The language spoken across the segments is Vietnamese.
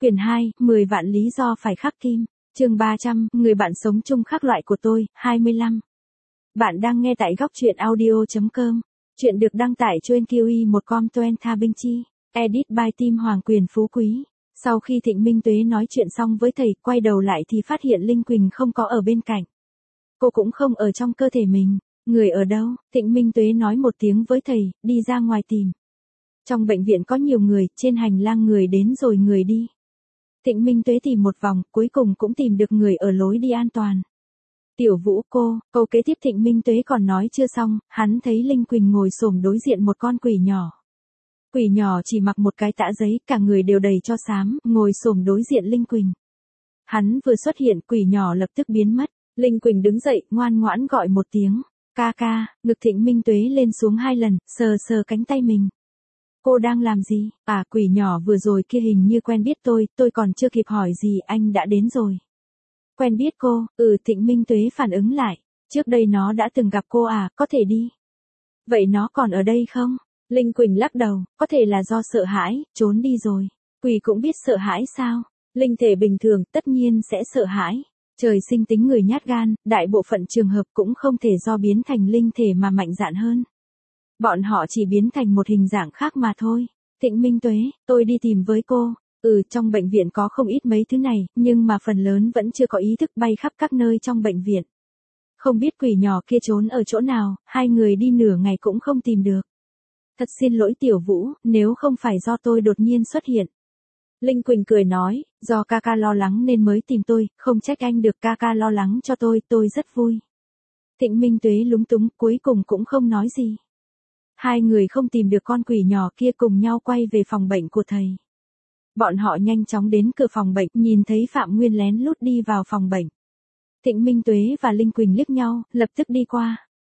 Quyển 2, 10 vạn lý do phải khắc kim. Chương 300, người bạn sống chung khác loại của tôi, 25. Bạn đang nghe tại góc truyện audio.com. Chuyện được đăng tải trên QI1com Tha Binh Chi. Edit by Team Hoàng Quyền Phú Quý. Sau khi Thịnh Minh Tuế nói chuyện xong với thầy, quay đầu lại thì phát hiện Linh Quỳnh không có ở bên cạnh. Cô cũng không ở trong cơ thể mình. Người ở đâu? Thịnh Minh Tuế nói một tiếng với thầy, đi ra ngoài tìm. Trong bệnh viện có nhiều người, trên hành lang người đến rồi người đi. Thịnh Minh Tuế tìm một vòng, cuối cùng cũng tìm được người ở lối đi an toàn. Tiểu Vũ câu kế tiếp Thịnh Minh Tuế còn nói chưa xong, hắn thấy Linh Quỳnh ngồi xổm đối diện một con quỷ nhỏ. Quỷ nhỏ chỉ mặc một cái tã giấy, cả người đều đầy tro xám, ngồi xổm đối diện Linh Quỳnh. Hắn vừa xuất hiện, quỷ nhỏ lập tức biến mất. Linh Quỳnh đứng dậy, ngoan ngoãn gọi một tiếng, ca ca, ngực Thịnh Minh Tuế lên xuống 2 lần, sờ sờ cánh tay mình. Cô đang làm gì? À, quỷ nhỏ vừa rồi kia hình như quen biết tôi còn chưa kịp hỏi gì anh đã đến rồi. Quen biết cô? Thịnh Minh Tuế phản ứng lại. Trước đây nó đã từng gặp cô à, có thể đi. Vậy nó còn ở đây không? Linh Quỳnh lắc đầu, có thể là do sợ hãi, trốn đi rồi. Quỷ cũng biết sợ hãi sao? Linh thể bình thường tất nhiên sẽ sợ hãi. Trời sinh tính người nhát gan, đại bộ phận trường hợp cũng không thể do biến thành linh thể mà mạnh dạn hơn. Bọn họ chỉ biến thành một hình dạng khác mà thôi. Thịnh Minh Tuế, tôi đi tìm với cô. Trong bệnh viện có không ít mấy thứ này, nhưng mà phần lớn vẫn chưa có ý thức bay khắp các nơi trong bệnh viện. Không biết quỷ nhỏ kia trốn ở chỗ nào, hai người đi nửa ngày cũng không tìm được. Thật xin lỗi Tiểu Vũ, nếu không phải do tôi đột nhiên xuất hiện. Linh Quỳnh cười nói, do ca ca lo lắng nên mới tìm tôi, không trách anh được, ca ca lo lắng cho tôi rất vui. Thịnh Minh Tuế lúng túng, cuối cùng cũng không nói gì. Hai người không tìm được con quỷ nhỏ kia, cùng nhau quay về phòng bệnh của thầy. Bọn họ nhanh chóng đến cửa phòng bệnh, nhìn thấy Phạm Nguyên lén lút đi vào phòng bệnh. Thịnh Minh Tuế và Linh Quỳnh liếc nhau, lập tức đi qua.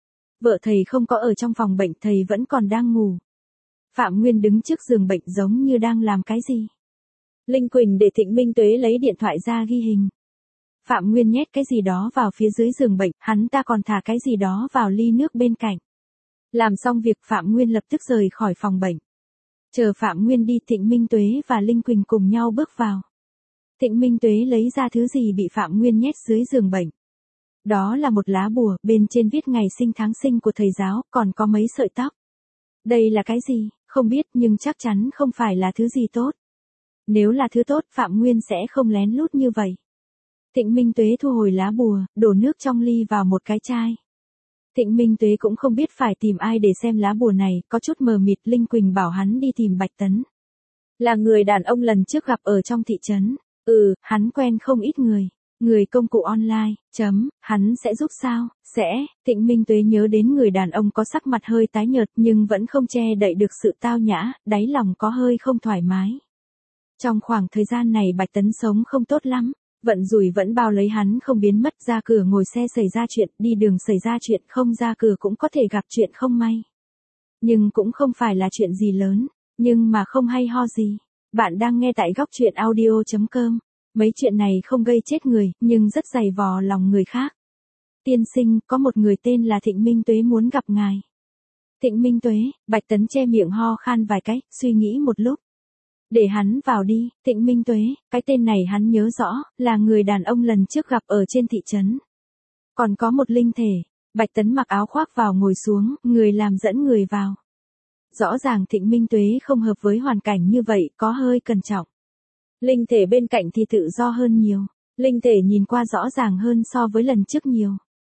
Vợ thầy không có ở trong phòng bệnh, thầy vẫn còn đang ngủ. Phạm Nguyên đứng trước giường bệnh giống như đang làm cái gì. Linh Quỳnh để Thịnh Minh Tuế lấy điện thoại ra ghi hình. Phạm Nguyên nhét cái gì đó vào phía dưới giường bệnh, hắn ta còn thả cái gì đó vào ly nước bên cạnh. Làm xong việc Phạm Nguyên lập tức rời khỏi phòng bệnh. Chờ Phạm Nguyên đi, Thịnh Minh Tuế và Linh Quỳnh cùng nhau bước vào. Thịnh Minh Tuế lấy ra thứ gì bị Phạm Nguyên nhét dưới giường bệnh. Đó là một lá bùa, bên trên viết ngày sinh tháng sinh của thầy giáo, còn có mấy sợi tóc. Đây là cái gì? Không biết, nhưng chắc chắn không phải là thứ gì tốt. Nếu là thứ tốt, Phạm Nguyên sẽ không lén lút như vậy. Thịnh Minh Tuế thu hồi lá bùa, đổ nước trong ly vào một cái chai. Thịnh Minh Tuế cũng không biết phải tìm ai để xem lá bùa này, có chút mờ mịt. Linh Quỳnh bảo hắn đi tìm Bạch Tấn. Là người đàn ông lần trước gặp ở trong thị trấn. Hắn quen không ít người. Người công cụ online, hắn sẽ giúp sao? Sẽ. Thịnh Minh Tuế nhớ đến người đàn ông có sắc mặt hơi tái nhợt nhưng vẫn không che đậy được sự tao nhã, đáy lòng có hơi không thoải mái. Trong khoảng thời gian này Bạch Tấn sống không tốt lắm. Vận rủi vẫn bao lấy hắn không biến mất, ra cửa ngồi xe xảy ra chuyện, đi đường xảy ra chuyện, không ra cửa cũng có thể gặp chuyện không may. Nhưng cũng không phải là chuyện gì lớn, nhưng mà không hay ho gì. Bạn đang nghe tại góc truyện audio.com. Mấy chuyện này không gây chết người, nhưng rất dày vò lòng người khác. Tiên sinh, có một người tên là Thịnh Minh Tuế muốn gặp ngài. Thịnh Minh Tuế, Bạch Tấn che miệng ho khan vài cái, suy nghĩ một lúc. Để hắn vào đi. Thịnh Minh Tuế, cái tên này hắn nhớ rõ, là người đàn ông lần trước gặp ở trên thị trấn. Còn có một linh thể. Bạch Tấn mặc áo khoác vào ngồi xuống, người làm dẫn người vào. Rõ ràng Thịnh Minh Tuế không hợp với hoàn cảnh như vậy, có hơi cẩn trọng. Linh thể bên cạnh thì tự do hơn nhiều. Linh thể nhìn qua rõ ràng hơn so với lần trước nhiều.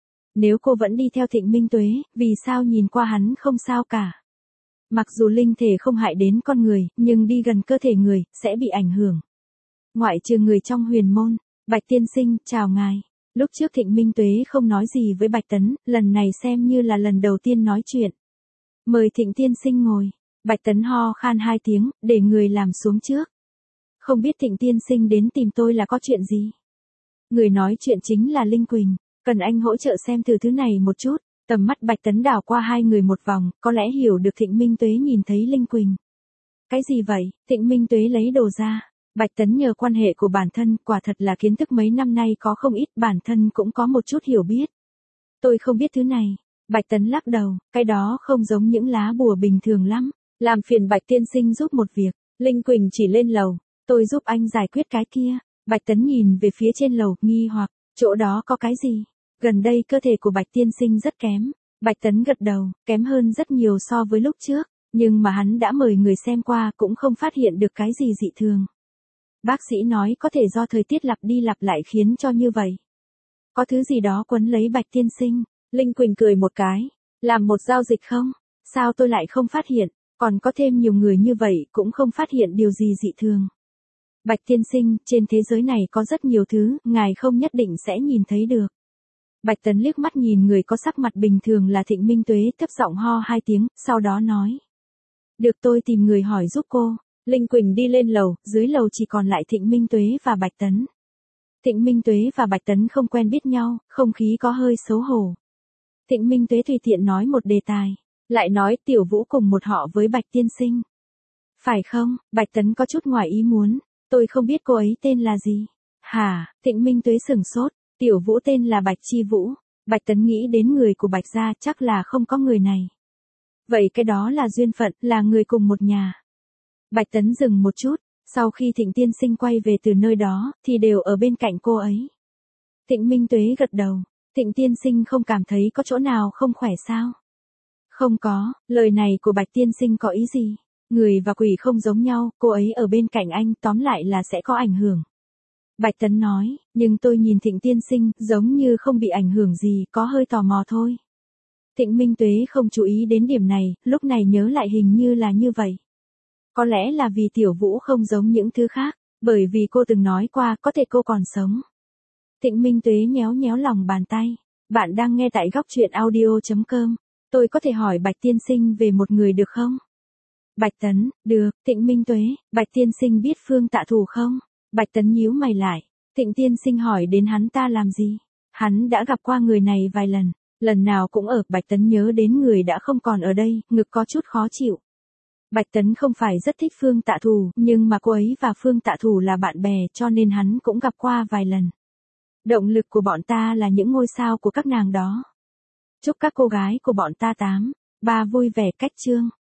Nếu cô vẫn đi theo Thịnh Minh Tuế, vì sao nhìn qua hắn không sao cả? Mặc dù linh thể không hại đến con người, nhưng đi gần cơ thể người, sẽ bị ảnh hưởng. Ngoại trừ người trong huyền môn. Bạch tiên sinh, chào ngài. Lúc trước Thịnh Minh Tuế không nói gì với Bạch Tấn, lần này xem như là lần đầu tiên nói chuyện. Mời Thịnh tiên sinh ngồi. Bạch Tấn ho khan 2 tiếng, để người làm xuống trước. Không biết Thịnh tiên sinh đến tìm tôi là có chuyện gì? Người nói chuyện chính là Linh Quỳnh, cần anh hỗ trợ xem thử thứ này một chút. Tầm mắt Bạch Tấn đảo qua hai người một vòng, có lẽ hiểu được Thịnh Minh Tuế nhìn thấy Linh Quỳnh. Cái gì vậy? Thịnh Minh Tuế lấy đồ ra. Bạch Tấn nhờ quan hệ của bản thân, quả thật là kiến thức mấy năm nay có không ít, bản thân cũng có một chút hiểu biết. Tôi không biết thứ này. Bạch Tấn lắc đầu, cái đó không giống những lá bùa bình thường lắm. Làm phiền Bạch tiên sinh giúp một việc. Linh Quỳnh chỉ lên lầu. Tôi giúp anh giải quyết cái kia. Bạch Tấn nhìn về phía trên lầu, nghi hoặc, chỗ đó có cái gì? Gần đây cơ thể của Bạch tiên sinh rất kém. Bạch Tấn gật đầu, kém hơn rất nhiều so với lúc trước, nhưng mà hắn đã mời người xem qua cũng không phát hiện được cái gì dị thường. Bác sĩ nói có thể do thời tiết lặp đi lặp lại khiến cho như vậy. Có thứ gì đó quấn lấy Bạch tiên sinh. Linh Quỳnh cười một cái, làm một giao dịch không? Sao tôi lại không phát hiện, còn có thêm nhiều người như vậy cũng không phát hiện điều gì dị thường. Bạch tiên sinh, trên thế giới này có rất nhiều thứ, ngài không nhất định sẽ nhìn thấy được. Bạch Tấn liếc mắt nhìn người có sắc mặt bình thường là Thịnh Minh Tuế, thấp giọng ho 2 tiếng, sau đó nói. Được, tôi tìm người hỏi giúp cô. Linh Quỳnh đi lên lầu, dưới lầu chỉ còn lại Thịnh Minh Tuế và Bạch Tấn. Thịnh Minh Tuế và Bạch Tấn không quen biết nhau, không khí có hơi xấu hổ. Thịnh Minh Tuế tùy tiện nói một đề tài, lại nói Tiểu Vũ cùng một họ với Bạch tiên sinh. Phải không? Bạch Tấn có chút ngoài ý muốn, tôi không biết cô ấy tên là gì. Hả? Thịnh Minh Tuế sửng sốt, Tiểu Vũ tên là Bạch Chi Vũ. Bạch Tấn nghĩ đến người của Bạch gia, chắc là không có người này. Vậy cái đó là duyên phận, là người cùng một nhà. Bạch Tấn dừng một chút, sau khi Thịnh tiên sinh quay về từ nơi đó, thì đều ở bên cạnh cô ấy. Thịnh Minh Tuế gật đầu, Thịnh tiên sinh không cảm thấy có chỗ nào không khỏe sao? Không có, lời này của Bạch tiên sinh có ý gì? Người và quỷ không giống nhau, cô ấy ở bên cạnh anh tóm lại là sẽ có ảnh hưởng. Bạch Tấn nói, nhưng tôi nhìn Thịnh tiên sinh giống như không bị ảnh hưởng gì, có hơi tò mò thôi. Thịnh Minh Tuế không chú ý đến điểm này, lúc này nhớ lại hình như là như vậy. Có lẽ là vì Tiểu Vũ không giống những thứ khác, bởi vì cô từng nói qua có thể cô còn sống. Thịnh Minh Tuế nhéo nhéo lòng bàn tay. Bạn đang nghe tại góc truyện audio.com. Tôi có thể hỏi Bạch tiên sinh về một người được không? Bạch Tấn, được. Thịnh Minh Tuế, Bạch tiên sinh biết Phương Tạ Thủ không? Bạch Tấn nhíu mày lại. Thịnh tiên sinh hỏi đến hắn ta làm gì? Hắn đã gặp qua người này vài lần, lần nào cũng ở. Bạch Tấn nhớ đến người đã không còn ở đây, ngực có chút khó chịu. Bạch Tấn không phải rất thích Phương Tạ Thủ, nhưng mà cô ấy và Phương Tạ Thủ là bạn bè cho nên hắn cũng gặp qua vài lần. Động lực của bọn ta là những ngôi sao của các nàng đó. Chúc các cô gái của bọn ta 8, 3 vui vẻ cách chương.